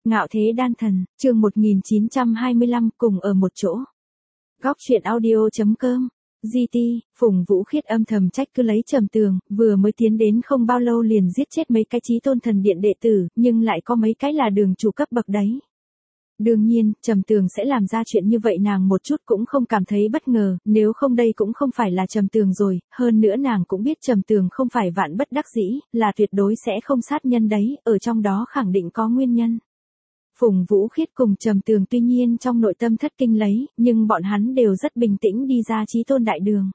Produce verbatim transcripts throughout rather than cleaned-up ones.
Ngạo thế đan thần, chương một nghìn chín trăm hai mươi lăm, cùng ở một chỗ. Góc truyện audio chấm com. giê tê, Phùng Vũ Khiết âm thầm trách cứ lấy Trầm Tường, vừa mới tiến đến không bao lâu liền giết chết mấy cái Chí Tôn thần điện đệ tử, nhưng lại có mấy cái là đường chủ cấp bậc đấy. Đương nhiên, Trầm Tường sẽ làm ra chuyện như vậy nàng một chút cũng không cảm thấy bất ngờ, nếu không đây cũng không phải là Trầm Tường rồi, hơn nữa nàng cũng biết Trầm Tường không phải vạn bất đắc dĩ, là tuyệt đối sẽ không sát nhân đấy, ở trong đó khẳng định có nguyên nhân. Phùng Vũ Khiết cùng Trầm Tường tuy nhiên trong nội tâm thất kinh lấy, nhưng bọn hắn đều rất bình tĩnh đi ra Chí Tôn đại đường.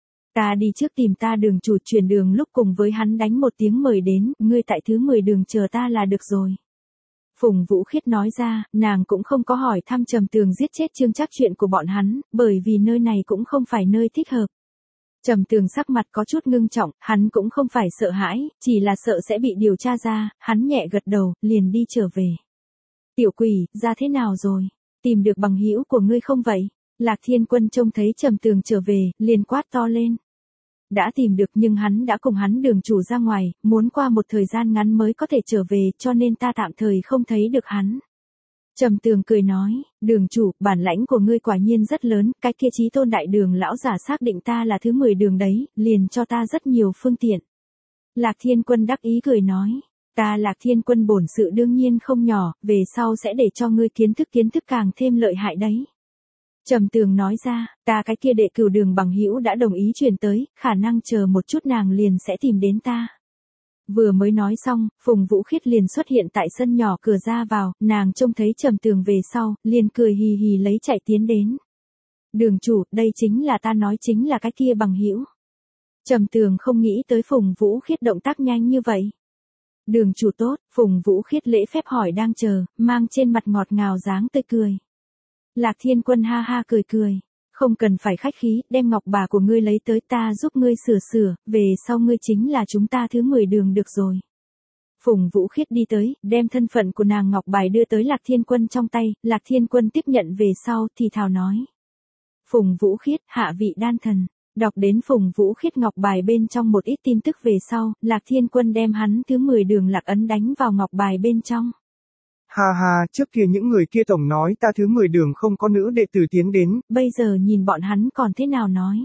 Ta đi trước tìm ta đường chủ chuyển đường lúc cùng với hắn đánh một tiếng mời đến, ngươi tại thứ mười đường chờ ta là được rồi. Phùng Vũ Khiết nói ra, nàng cũng không có hỏi thăm Trầm Tường giết chết Trương Trác chuyện của bọn hắn, bởi vì nơi này cũng không phải nơi thích hợp. Trầm Tường sắc mặt có chút ngưng trọng, hắn cũng không phải sợ hãi, chỉ là sợ sẽ bị điều tra ra, hắn nhẹ gật đầu, liền đi trở về. Tiểu quỷ, ra thế nào rồi? Tìm được bằng hữu của ngươi không vậy? Lạc Thiên Quân trông thấy Trầm Tường trở về, liền quát to lên. Đã tìm được nhưng hắn đã cùng hắn đường chủ ra ngoài, muốn qua một thời gian ngắn mới có thể trở về cho nên ta tạm thời không thấy được hắn. Trầm Tường cười nói, đường chủ, bản lãnh của ngươi quả nhiên rất lớn, cái kia Chí Tôn đại đường lão giả xác định ta là thứ mười đường đấy, liền cho ta rất nhiều phương tiện. Lạc Thiên Quân đắc ý cười nói. Ta Lạc Thiên Quân bổn sự đương nhiên không nhỏ, về sau sẽ để cho ngươi kiến thức kiến thức càng thêm lợi hại đấy. Trầm Tường nói ra, ta cái kia đệ cửu đường bằng hữu đã đồng ý truyền tới, khả năng chờ một chút nàng liền sẽ tìm đến ta. Vừa mới nói xong, Phùng Vũ Khiết liền xuất hiện tại sân nhỏ cửa ra vào, nàng trông thấy Trầm Tường về sau, liền cười hì hì lấy chạy tiến đến. Đường chủ, đây chính là ta nói chính là cái kia bằng hữu. Trầm Tường không nghĩ tới Phùng Vũ Khiết động tác nhanh như vậy. Đường chủ tốt, Phùng Vũ Khiết lễ phép hỏi đang chờ, mang trên mặt ngọt ngào dáng tươi cười. Lạc Thiên Quân ha ha cười cười, không cần phải khách khí, đem ngọc bà của ngươi lấy tới ta giúp ngươi sửa sửa, về sau ngươi chính là chúng ta thứ mười đường được rồi. Phùng Vũ Khiết đi tới, đem thân phận của nàng ngọc bài đưa tới Lạc Thiên Quân trong tay, Lạc Thiên Quân tiếp nhận về sau thì thào nói. Phùng Vũ Khiết, hạ vị đan thần. Đọc đến Phùng Vũ Khiết ngọc bài bên trong một ít tin tức về sau, Lạc Thiên Quân đem hắn thứ mười đường lạc ấn đánh vào ngọc bài bên trong. Ha ha, trước kia những người kia tổng nói ta thứ mười đường không có nữ đệ tử tiến đến. Bây giờ nhìn bọn hắn còn thế nào nói.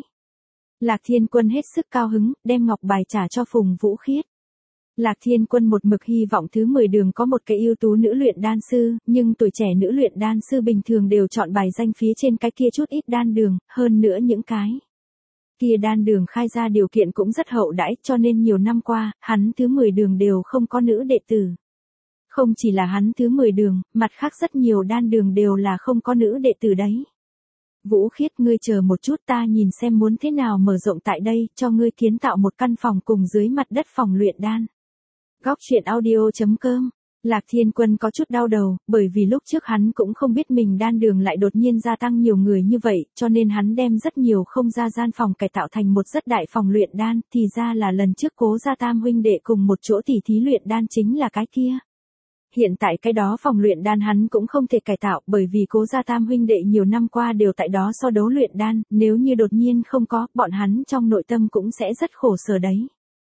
Lạc Thiên Quân hết sức cao hứng, đem ngọc bài trả cho Phùng Vũ Khiết. Lạc Thiên Quân một mực hy vọng thứ mười đường có một cái ưu tú nữ luyện đan sư, nhưng tuổi trẻ nữ luyện đan sư bình thường đều chọn bài danh phía trên cái kia chút ít đan đường, hơn nữa những cái kia đan đường khai ra điều kiện cũng rất hậu đãi cho nên nhiều năm qua, hắn thứ mười đường đều không có nữ đệ tử. Không chỉ là hắn thứ mười đường, mặt khác rất nhiều đan đường đều là không có nữ đệ tử đấy. Vũ Khiết ngươi chờ một chút ta nhìn xem muốn thế nào mở rộng tại đây, cho ngươi kiến tạo một căn phòng cùng dưới mặt đất phòng luyện đan. Góc truyện audio chấm com. Lạc Thiên Quân có chút đau đầu, bởi vì lúc trước hắn cũng không biết mình đan đường lại đột nhiên gia tăng nhiều người như vậy, cho nên hắn đem rất nhiều không ra gian phòng cải tạo thành một rất đại phòng luyện đan, thì ra là lần trước Cố Gia Tam huynh đệ cùng một chỗ tỉ thí luyện đan chính là cái kia. Hiện tại cái đó phòng luyện đan hắn cũng không thể cải tạo bởi vì Cố Gia Tam huynh đệ nhiều năm qua đều tại đó so đấu luyện đan, nếu như đột nhiên không có, bọn hắn trong nội tâm cũng sẽ rất khổ sở đấy.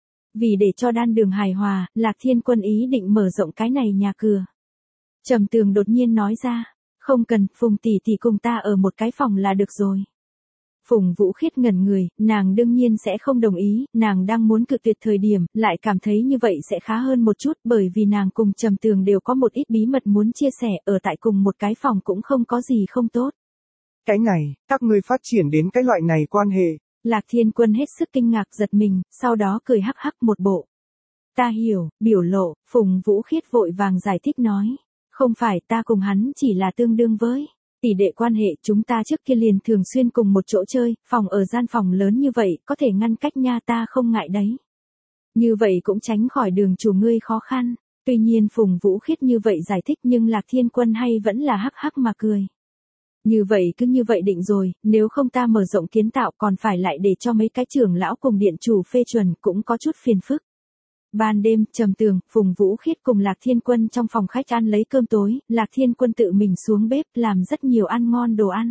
Vì để cho đan đường hài hòa, Lạc Thiên Quân ý định mở rộng cái này nhà cửa. Trầm Tường đột nhiên nói ra, không cần, Phùng tỷ tỷ cùng ta ở một cái phòng là được rồi. Phùng Vũ Khiết ngẩn người, nàng đương nhiên sẽ không đồng ý, nàng đang muốn cự tuyệt thời điểm, lại cảm thấy như vậy sẽ khá hơn một chút bởi vì nàng cùng Trầm Tường đều có một ít bí mật muốn chia sẻ, ở tại cùng một cái phòng cũng không có gì không tốt. Cái này, các ngươi phát triển đến cái loại này quan hệ. Lạc Thiên Quân hết sức kinh ngạc giật mình, sau đó cười hắc hắc một bộ. Ta hiểu, biểu lộ, Phùng Vũ Khiết vội vàng giải thích nói. Không phải ta cùng hắn chỉ là tương đương với tỷ đệ quan hệ, chúng ta trước kia liền thường xuyên cùng một chỗ chơi, phòng ở gian phòng lớn như vậy, có thể ngăn cách nha ta không ngại đấy. Như vậy cũng tránh khỏi đường chủ ngươi khó khăn. Tuy nhiên Phùng Vũ Khiết như vậy giải thích nhưng Lạc Thiên Quân hay vẫn là hắc hắc mà cười. Như vậy cứ như vậy định rồi, nếu không ta mở rộng kiến tạo còn phải lại để cho mấy cái trưởng lão cùng điện chủ phê chuẩn cũng có chút phiền phức. Ban đêm, Trầm Tường, Phùng Vũ Khiết cùng Lạc Thiên Quân trong phòng khách ăn lấy cơm tối, Lạc Thiên Quân tự mình xuống bếp làm rất nhiều ăn ngon đồ ăn.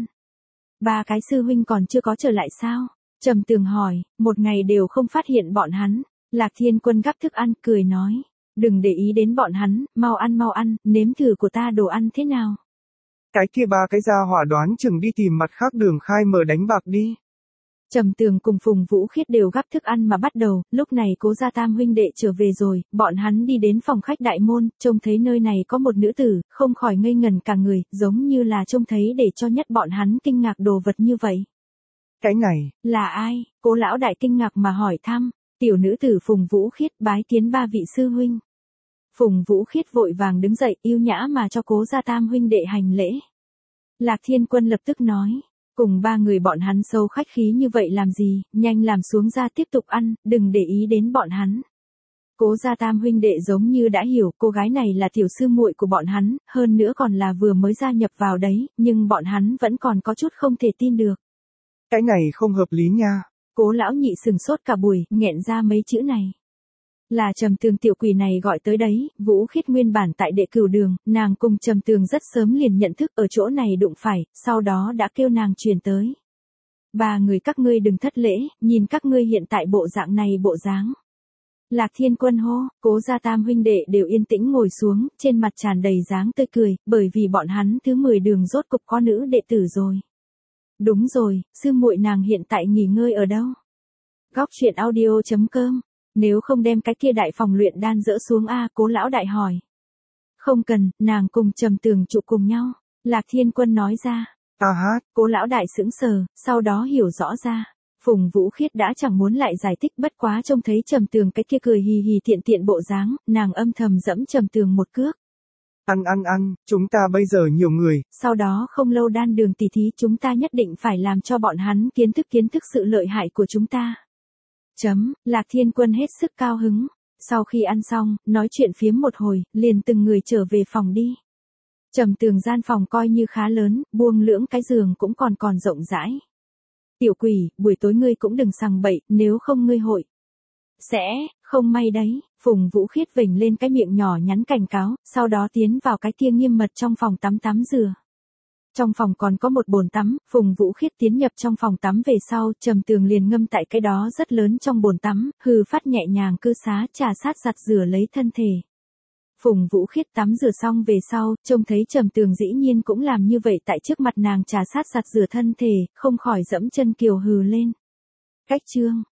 Ba cái sư huynh còn chưa có trở lại sao? Trầm Tường hỏi, một ngày đều không phát hiện bọn hắn. Lạc Thiên Quân gắp thức ăn, cười nói. Đừng để ý đến bọn hắn, mau ăn mau ăn, nếm thử của ta đồ ăn thế nào. Cái kia ba cái gia hỏa đoán chừng đi tìm mặt khác đường khai mở đánh bạc đi. Trầm Tường cùng Phùng Vũ Khiết đều gắp thức ăn mà bắt đầu, lúc này Cố Gia Tam huynh đệ trở về rồi, bọn hắn đi đến phòng khách đại môn, trông thấy nơi này có một nữ tử, không khỏi ngây ngẩn cả người, giống như là trông thấy để cho nhất bọn hắn kinh ngạc đồ vật như vậy. Cái này, là ai? Cố lão đại kinh ngạc mà hỏi thăm, tiểu nữ tử Phùng Vũ Khiết bái kiến ba vị sư huynh. Phùng Vũ Khiết vội vàng đứng dậy, yêu nhã mà cho Cố Gia Tam huynh đệ hành lễ. Lạc Thiên Quân lập tức nói, cùng ba người bọn hắn sâu khách khí như vậy làm gì, nhanh làm xuống ra tiếp tục ăn, đừng để ý đến bọn hắn. Cố Gia Tam huynh đệ giống như đã hiểu cô gái này là tiểu sư muội của bọn hắn, hơn nữa còn là vừa mới gia nhập vào đấy, nhưng bọn hắn vẫn còn có chút không thể tin được. Cái này không hợp lý nha. Cố lão nhị sừng sốt cả buổi, nghẹn ra mấy chữ này. Là Trầm Tường tiểu quỷ này gọi tới đấy, Vũ Khiết nguyên bản tại đệ cửu đường, nàng cùng Trầm Tường rất sớm liền nhận thức ở chỗ này đụng phải, sau đó đã kêu nàng truyền tới. Ba người các ngươi đừng thất lễ, nhìn các ngươi hiện tại bộ dạng này bộ dáng. Lạc Thiên Quân hô, Cố Gia Tam huynh đệ đều yên tĩnh ngồi xuống, trên mặt tràn đầy dáng tươi cười, bởi vì bọn hắn thứ mười đường rốt cục có nữ đệ tử rồi. Đúng rồi, sư muội nàng hiện tại nghỉ ngơi ở đâu? Góc truyện audio chấm com. Nếu không đem cái kia đại phòng luyện đan dỡ xuống a, Cố lão đại hỏi. Không cần, nàng cùng Trầm Tường trụ cùng nhau. Lạc Thiên Quân nói ra. Ta hát. Cố lão đại sững sờ, sau đó hiểu rõ ra. Phùng Vũ Khiết đã chẳng muốn lại giải thích, bất quá trông thấy Trầm Tường cái kia cười hì hì tiện tiện bộ dáng, nàng âm thầm dẫm Trầm Tường một cước. Ăn ăn ăn, chúng ta bây giờ nhiều người. Sau đó không lâu đan đường tỷ thí chúng ta nhất định phải làm cho bọn hắn kiến thức kiến thức sự lợi hại của chúng ta. Chấm, Lạc Thiên Quân hết sức cao hứng. Sau khi ăn xong, nói chuyện phiếm một hồi, liền từng người trở về phòng đi. Trầm Tường gian phòng coi như khá lớn, buông lưỡng cái giường cũng còn còn rộng rãi. Tiểu quỷ, buổi tối ngươi cũng đừng sằng bậy, nếu không ngươi hội. Sẽ, không may đấy, Phùng Vũ Khiết vểnh lên cái miệng nhỏ nhắn cảnh cáo, sau đó tiến vào cái kia nghiêm mật trong phòng tắm tắm rửa. Trong phòng còn có một bồn tắm, Phùng Vũ Khiết tiến nhập trong phòng tắm về sau, Trầm Tường liền ngâm tại cái đó rất lớn trong bồn tắm, hừ phát nhẹ nhàng cư xá trà sát giặt rửa lấy thân thể. Phùng Vũ Khiết tắm rửa xong về sau, trông thấy Trầm Tường dĩ nhiên cũng làm như vậy tại trước mặt nàng trà sát giặt rửa thân thể, không khỏi dẫm chân kiều hừ lên. Cách chương